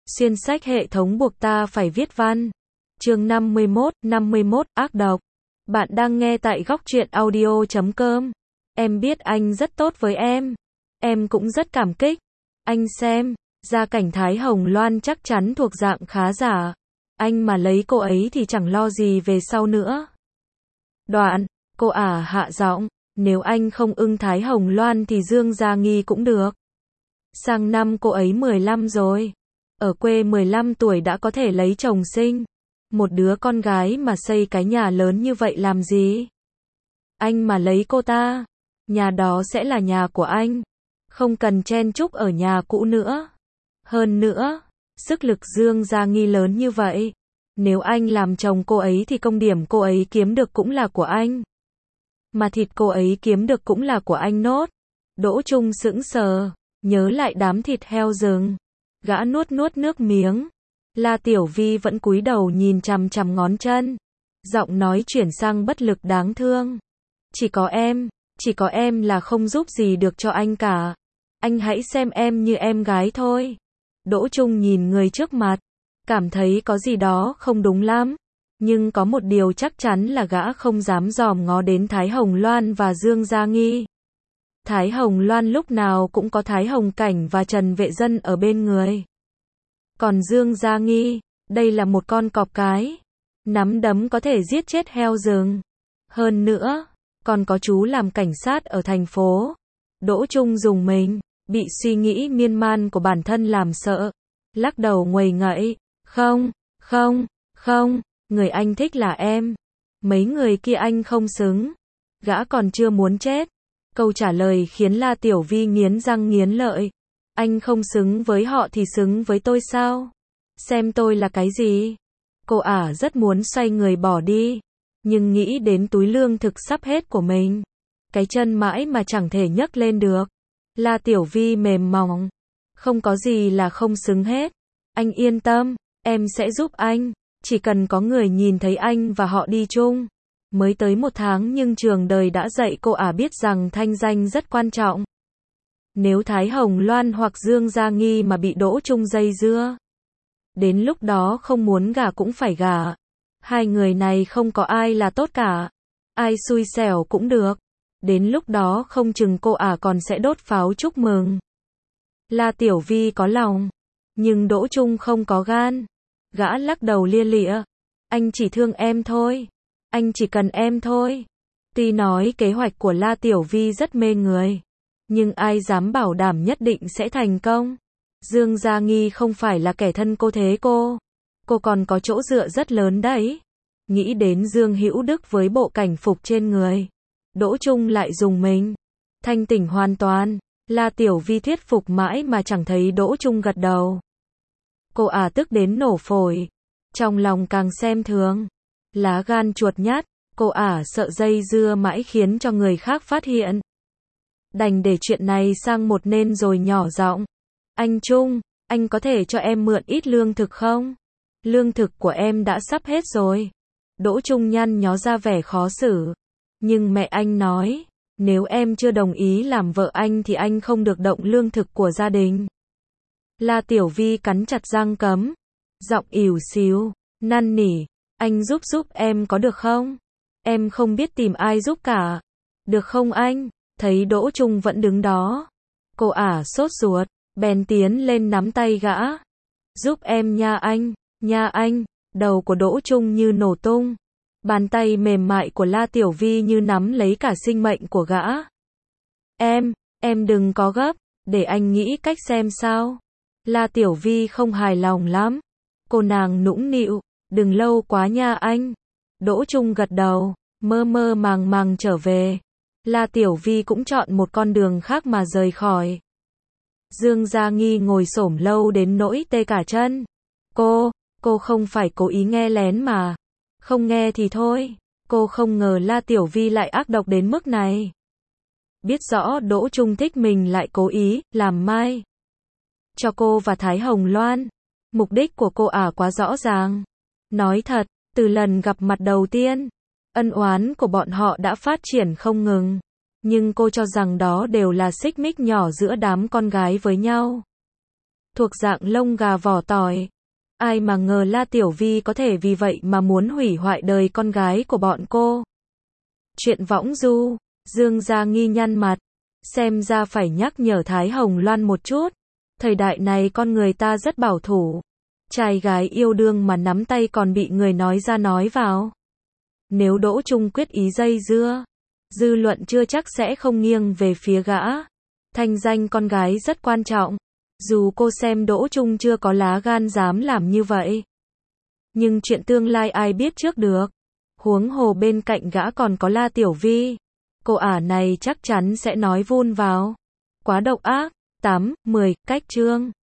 Xuyên sách hệ thống buộc ta phải viết văn. Chương 51, ác độc. Bạn đang nghe tại góc truyện audio.com. Em biết anh rất tốt với em. Em cũng rất cảm kích. Anh xem, gia cảnh Thái Hồng Loan chắc chắn thuộc dạng khá giả. Anh mà lấy cô ấy thì chẳng lo gì về sau nữa. Đoạn, cô hạ giọng, nếu anh không ưng Thái Hồng Loan thì Dương Gia Nghi cũng được. Sang năm cô ấy 15 rồi. Ở quê 15 tuổi đã có thể lấy chồng sinh. Một đứa con gái mà xây cái nhà lớn như vậy làm gì? Anh mà lấy cô ta, nhà đó sẽ là nhà của anh. Không cần chen chúc ở nhà cũ nữa. Hơn nữa, sức lực Dương Gia Nghi lớn như vậy. Nếu anh làm chồng cô ấy thì công điểm cô ấy kiếm được cũng là của anh. Mà thịt cô ấy kiếm được cũng là của anh nốt. Đỗ Trung sững sờ, nhớ lại đám thịt heo rừng. Gã nuốt nước miếng. La Tiểu Vi vẫn cúi đầu nhìn chằm chằm ngón chân. Giọng nói chuyển sang bất lực đáng thương. Chỉ có em là không giúp gì được cho anh cả. Anh hãy xem em như em gái thôi. Đỗ Trung nhìn người trước mặt, cảm thấy có gì đó không đúng lắm. Nhưng có một điều chắc chắn là gã không dám dòm ngó đến Thái Hồng Loan và Dương Gia Nghi. Thái Hồng Loan lúc nào cũng có Thái Hồng Cảnh và Trần Vệ Dân ở bên người. Còn Dương Gia Nghi, đây là một con cọp cái. Nắm đấm có thể giết chết heo rừng. Hơn nữa, còn có chú làm cảnh sát ở thành phố. Đỗ Trung dùng mình, bị suy nghĩ miên man của bản thân làm sợ. Lắc đầu nguầy ngậy, không, người anh thích là em. Mấy người kia anh không xứng. Gã còn chưa muốn chết. Câu trả lời khiến La Tiểu Vi nghiến răng nghiến lợi. Anh không xứng với họ thì xứng với tôi sao? Xem tôi là cái gì? Cô rất muốn xoay người bỏ đi. Nhưng nghĩ đến túi lương thực sắp hết của mình. Cái chân mãi mà chẳng thể nhấc lên được. La Tiểu Vi mềm mỏng. Không có gì là không xứng hết. Anh yên tâm, em sẽ giúp anh. Chỉ cần có người nhìn thấy anh và họ đi chung. Mới tới 1 tháng nhưng trường đời đã dạy cô biết rằng thanh danh rất quan trọng. Nếu Thái Hồng Loan hoặc Dương Gia Nghi mà bị Đỗ Trung dây dưa. Đến lúc đó không muốn gả cũng phải gả. Hai người này không có ai là tốt cả. Ai xui xẻo cũng được. Đến lúc đó không chừng cô còn sẽ đốt pháo chúc mừng. La Tiểu Vi có lòng. Nhưng Đỗ Trung không có gan. Gã lắc đầu lia lịa. Anh chỉ thương em thôi. Anh chỉ cần em thôi. Tuy nói kế hoạch của La Tiểu Vi rất mê người. Nhưng ai dám bảo đảm nhất định sẽ thành công. Dương Gia Nghi không phải là kẻ thân cô thế cô. Cô còn có chỗ dựa rất lớn đấy. Nghĩ đến Dương Hữu Đức với bộ cảnh phục trên người. Đỗ Trung lại dùng mình. Thanh tỉnh hoàn toàn. La Tiểu Vi thuyết phục mãi mà chẳng thấy Đỗ Trung gật đầu. Cô tức đến nổ phổi. Trong lòng càng xem thường. Lá gan chuột nhát. Cô sợ dây dưa mãi khiến cho người khác phát hiện. Đành để chuyện này sang một nên rồi nhỏ giọng. Anh Trung, anh có thể cho em mượn ít lương thực không? Lương thực của em đã sắp hết rồi. Đỗ Trung nhăn nhó ra vẻ khó xử. Nhưng mẹ anh nói, nếu em chưa đồng ý làm vợ anh thì anh không được động lương thực của gia đình. La Tiểu Vi cắn chặt răng cấm. Giọng ỉu xìu, năn nỉ. Anh giúp em có được không? Em không biết tìm ai giúp cả. Được không anh? Thấy Đỗ Trung vẫn đứng đó. Cô sốt ruột, bèn tiến lên nắm tay gã. Giúp em nha anh. Đầu của Đỗ Trung như nổ tung. Bàn tay mềm mại của La Tiểu Vi như nắm lấy cả sinh mệnh của gã. Em đừng có gấp, để anh nghĩ cách xem sao. La Tiểu Vi không hài lòng lắm. Cô nàng nũng nịu, đừng lâu quá nha anh. Đỗ Trung gật đầu, mơ màng trở về. La Tiểu Vi cũng chọn một con đường khác mà rời khỏi. Dương Gia Nghi ngồi xổm lâu đến nỗi tê cả chân. Cô không phải cố ý nghe lén mà. Không nghe thì thôi. Cô không ngờ La Tiểu Vi lại ác độc đến mức này. Biết rõ Đỗ Trung thích mình lại cố ý làm mai cho cô và Thái Hồng Loan. Mục đích của cô quá rõ ràng. Nói thật, từ lần gặp mặt đầu tiên, ân oán của bọn họ đã phát triển không ngừng. Nhưng cô cho rằng đó đều là xích mích nhỏ giữa đám con gái với nhau. thuộc dạng lông gà vỏ tỏi. Ai mà ngờ La Tiểu Vi có thể vì vậy mà muốn hủy hoại đời con gái của bọn cô. Chuyện võng du, Dương Gia Nghi nhăn mặt, xem ra phải nhắc nhở Thái Hồng Loan một chút. Thời đại này con người ta rất bảo thủ. Trai gái yêu đương mà nắm tay còn bị người nói ra nói vào. Nếu Đỗ Trung quyết ý dây dưa, dư luận chưa chắc sẽ không nghiêng về phía gã. Thanh danh con gái rất quan trọng. Dù cô xem Đỗ Trung chưa có lá gan dám làm như vậy. Nhưng chuyện tương lai ai biết trước được. Huống hồ bên cạnh gã còn có La Tiểu Vi. Cô ả này chắc chắn sẽ nói vun vào. Quá độc ác. 8, 10, cách chương.